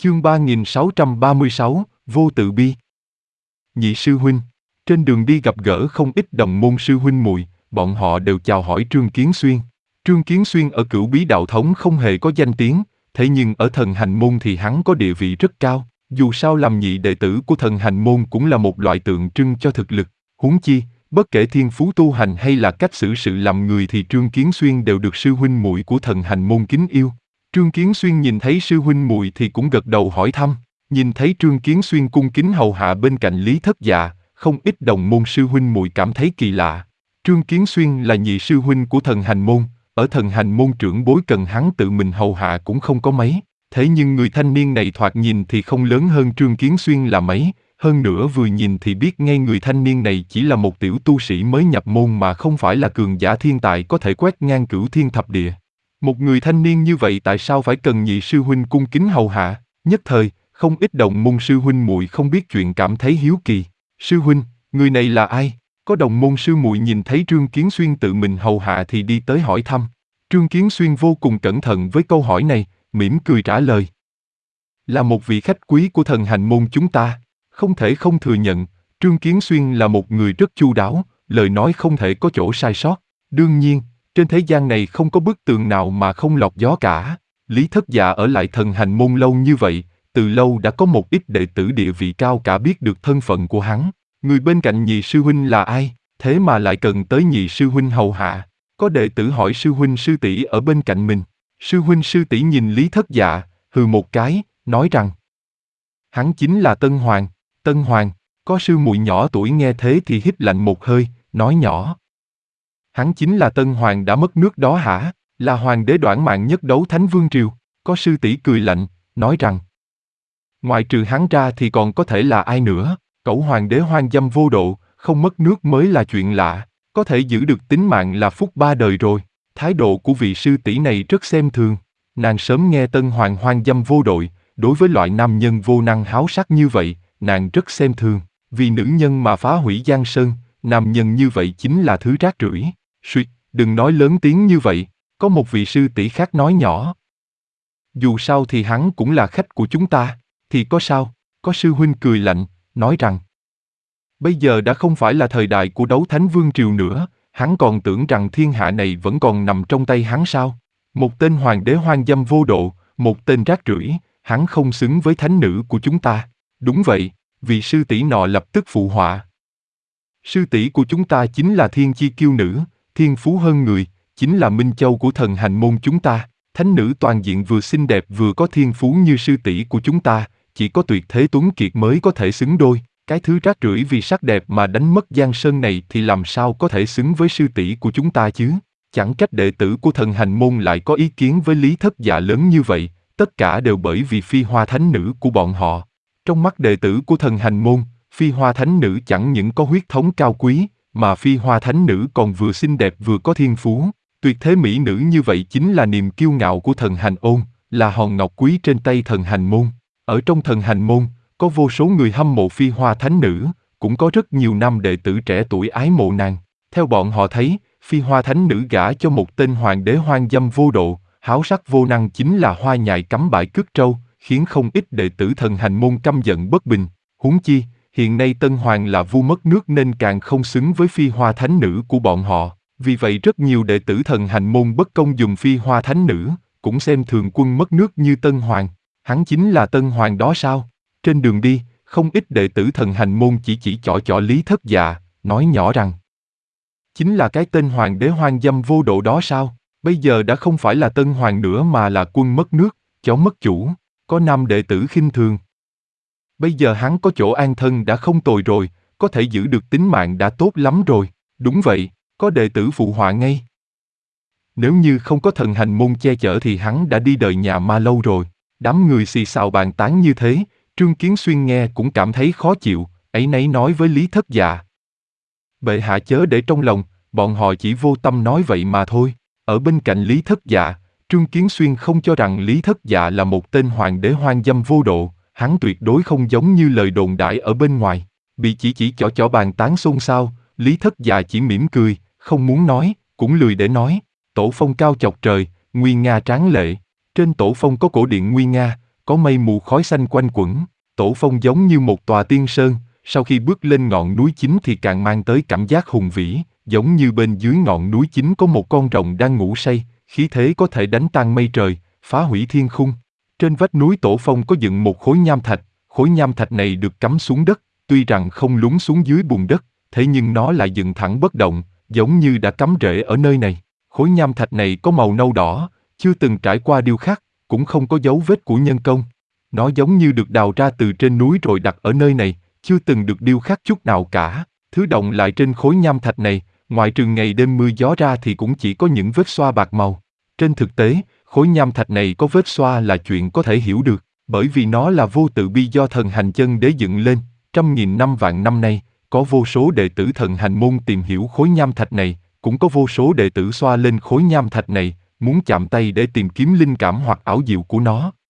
Chương 3636, Vô tự bi. Nhị sư huynh. Trên đường đi gặp gỡ không ít đồng môn sư huynh muội, bọn họ đều chào hỏi Trương Kiến Xuyên. Trương Kiến Xuyên ở Cửu Bí Đạo Thống không hề có danh tiếng, thế nhưng ở Thần Hành Môn thì hắn có địa vị rất cao. Dù sao làm nhị đệ tử của Thần Hành Môn cũng là một loại tượng trưng cho thực lực. Huống chi, bất kể thiên phú tu hành hay là cách xử sự làm người thì Trương Kiến Xuyên đều được sư huynh muội của Thần Hành Môn kính yêu. Trương Kiến Xuyên nhìn thấy sư huynh muội thì cũng gật đầu hỏi thăm. Nhìn thấy Trương Kiến Xuyên cung kính hầu hạ bên cạnh Lý Thất Dạ, không ít đồng môn sư huynh muội cảm thấy kỳ lạ. Trương Kiến Xuyên là nhị sư huynh của Thần Hành Môn, ở Thần Hành Môn trưởng bối cần hắn tự mình hầu hạ cũng không có mấy. Thế nhưng người thanh niên này thoạt nhìn thì không lớn hơn Trương Kiến Xuyên là mấy, hơn nữa vừa nhìn thì biết ngay người thanh niên này chỉ là một tiểu tu sĩ mới nhập môn mà không phải là cường giả thiên tài có thể quét ngang cửu thiên thập địa. Một người thanh niên như vậy tại sao phải cần nhị sư huynh cung kính hầu hạ? Nhất thời, không ít đồng môn sư huynh muội không biết chuyện cảm thấy hiếu kỳ. Sư huynh, người này là ai? Có đồng môn sư muội nhìn thấy Trương Kiến Xuyên tự mình hầu hạ thì đi tới hỏi thăm. Trương Kiến Xuyên vô cùng cẩn thận với câu hỏi này, mỉm cười trả lời. Là một vị khách quý của Thần Hành Môn chúng ta, không thể không thừa nhận, Trương Kiến Xuyên là một người rất chu đáo, lời nói không thể có chỗ sai sót. Đương nhiên, trên thế gian này không có bức tường nào mà không lọt gió cả. Lý Thất Dạ ở lại Thần Hành Môn lâu như vậy, từ lâu đã có một ít đệ tử địa vị cao cả biết được thân phận của hắn. Người bên cạnh nhị sư huynh là ai, thế mà lại cần tới nhị sư huynh hầu hạ? Có đệ tử hỏi sư huynh sư tỷ ở bên cạnh mình. Sư huynh sư tỷ nhìn Lý Thất Dạ, hừ một cái, nói rằng hắn chính là Tân Hoàng. Tân Hoàng. Có sư muội nhỏ tuổi nghe thế thì hít lạnh một hơi, nói nhỏ. Hắn chính là Tân Hoàng đã mất nước đó hả? Là hoàng đế đoản mạng nhất đấu Thánh Vương Triều. Có sư tỷ cười lạnh, nói rằng ngoại trừ hắn ra thì còn có thể là ai nữa? Cẩu hoàng đế hoang dâm vô độ, không mất nước mới là chuyện lạ, có thể giữ được tính mạng là phúc ba đời rồi. Thái độ của vị sư tỷ này rất xem thường. Nàng sớm nghe Tân Hoàng hoang dâm vô độ, đối với loại nam nhân vô năng háo sắc như vậy, nàng rất xem thường. Vì nữ nhân mà phá hủy Giang Sơn, nam nhân như vậy chính là thứ rác rưởi. Suýt, đừng nói lớn tiếng như vậy, có một vị sư tỷ khác nói nhỏ. Dù sao thì hắn cũng là khách của chúng ta, thì có sao? Có sư huynh cười lạnh, nói rằng bây giờ đã không phải là thời đại của đấu Thánh Vương Triều nữa, hắn còn tưởng rằng thiên hạ này vẫn còn nằm trong tay hắn sao? Một tên hoàng đế hoang dâm vô độ, một tên rác rưởi, hắn không xứng với thánh nữ của chúng ta. Đúng vậy, vị sư tỷ nọ lập tức phụ họa. Sư tỷ của chúng ta chính là thiên chi kiêu nữ, thiên phú hơn người, chính là Minh Châu của Thần Hành Môn chúng ta. Thánh nữ toàn diện vừa xinh đẹp vừa có thiên phú như sư tỷ của chúng ta, chỉ có tuyệt thế tuấn kiệt mới có thể xứng đôi. Cái thứ rác rưởi vì sắc đẹp mà đánh mất Giang Sơn này thì làm sao có thể xứng với sư tỷ của chúng ta chứ? Chẳng trách đệ tử của Thần Hành Môn lại có ý kiến với Lý Thất Dạ lớn như vậy, tất cả đều bởi vì Phi Hoa Thánh Nữ của bọn họ. Trong mắt đệ tử của Thần Hành Môn, Phi Hoa Thánh Nữ chẳng những có huyết thống cao quý, mà Phi Hoa Thánh Nữ còn vừa xinh đẹp vừa có thiên phú. Tuyệt thế mỹ nữ như vậy chính là niềm kiêu ngạo của Thần Hành Ôn, là hòn ngọc quý trên tay Thần Hành Môn. Ở trong Thần Hành Môn, có vô số người hâm mộ Phi Hoa Thánh Nữ, cũng có rất nhiều nam đệ tử trẻ tuổi ái mộ nàng. Theo bọn họ thấy, Phi Hoa Thánh Nữ gả cho một tên hoàng đế hoang dâm vô độ, háo sắc vô năng chính là hoa nhài cắm bãi cướp trâu, khiến không ít đệ tử Thần Hành Môn căm giận bất bình. Huống chi, hiện nay Tân Hoàng là vua mất nước nên càng không xứng với Phi Hoa Thánh Nữ của bọn họ. Vì vậy rất nhiều đệ tử Thần Hành Môn bất công dùng Phi Hoa Thánh Nữ, cũng xem thường quân mất nước như Tân Hoàng. Hắn chính là Tân Hoàng đó sao? Trên đường đi, không ít đệ tử Thần Hành Môn chỉ trỏ Lý Thất Dạ, nói nhỏ rằng chính là cái tên hoàng đế hoang dâm vô độ đó sao? Bây giờ đã không phải là Tân Hoàng nữa mà là quân mất nước, chó mất chủ. Có nam đệ tử khinh thường. Bây giờ hắn có chỗ an thân đã không tồi rồi, có thể giữ được tính mạng đã tốt lắm rồi. Đúng vậy, có đệ tử phụ họa ngay. Nếu như không có Thần Hành Môn che chở thì hắn đã đi đời nhà ma lâu rồi. Đám người xì xào bàn tán như thế, Trương Kiến Xuyên nghe cũng cảm thấy khó chịu, áy náy nói với Lý Thất Dạ. Bệ hạ chớ để trong lòng, bọn họ chỉ vô tâm nói vậy mà thôi. Ở bên cạnh Lý Thất Dạ, Trương Kiến Xuyên không cho rằng Lý Thất Dạ là một tên hoàng đế hoang dâm vô độ, hắn tuyệt đối không giống như lời đồn đại ở bên ngoài. Bị chỉ trỏ bàn tán xôn xao, Lý Thất Dạ chỉ mỉm cười, không muốn nói, cũng lười để nói. Tổ phong cao chọc trời, nguy nga tráng lệ. Trên tổ phong có cổ điện nguy nga, có mây mù khói xanh quanh quẩn. Tổ phong giống như một tòa tiên sơn, sau khi bước lên ngọn núi chính thì càng mang tới cảm giác hùng vĩ, giống như bên dưới ngọn núi chính có một con rồng đang ngủ say, khí thế có thể đánh tan mây trời, phá hủy thiên khung. Trên vách núi Tổ phong có dựng một khối nham thạch, khối nham thạch này được cắm xuống đất, tuy rằng không lún xuống dưới bùn đất, thế nhưng nó lại dựng thẳng bất động, giống như đã cắm rễ ở nơi này. Khối nham thạch này có màu nâu đỏ, chưa từng trải qua điêu khắc, cũng không có dấu vết của nhân công. Nó giống như được đào ra từ trên núi rồi đặt ở nơi này, chưa từng được điêu khắc chút nào cả. Thứ động lại trên khối nham thạch này, ngoại trừ ngày đêm mưa gió ra thì cũng chỉ có những vết xoa bạc màu. Trên thực tế, khối nham thạch này có vết xoa là chuyện có thể hiểu được, bởi vì nó là vô tự bi do thần hành chân đế dựng lên. Trăm nghìn năm vạn năm nay, có vô số đệ tử thần hành môn tìm hiểu khối nham thạch này, cũng có vô số đệ tử xoa lên khối nham thạch này, muốn chạm tay để tìm kiếm linh cảm hoặc ảo diệu của nó.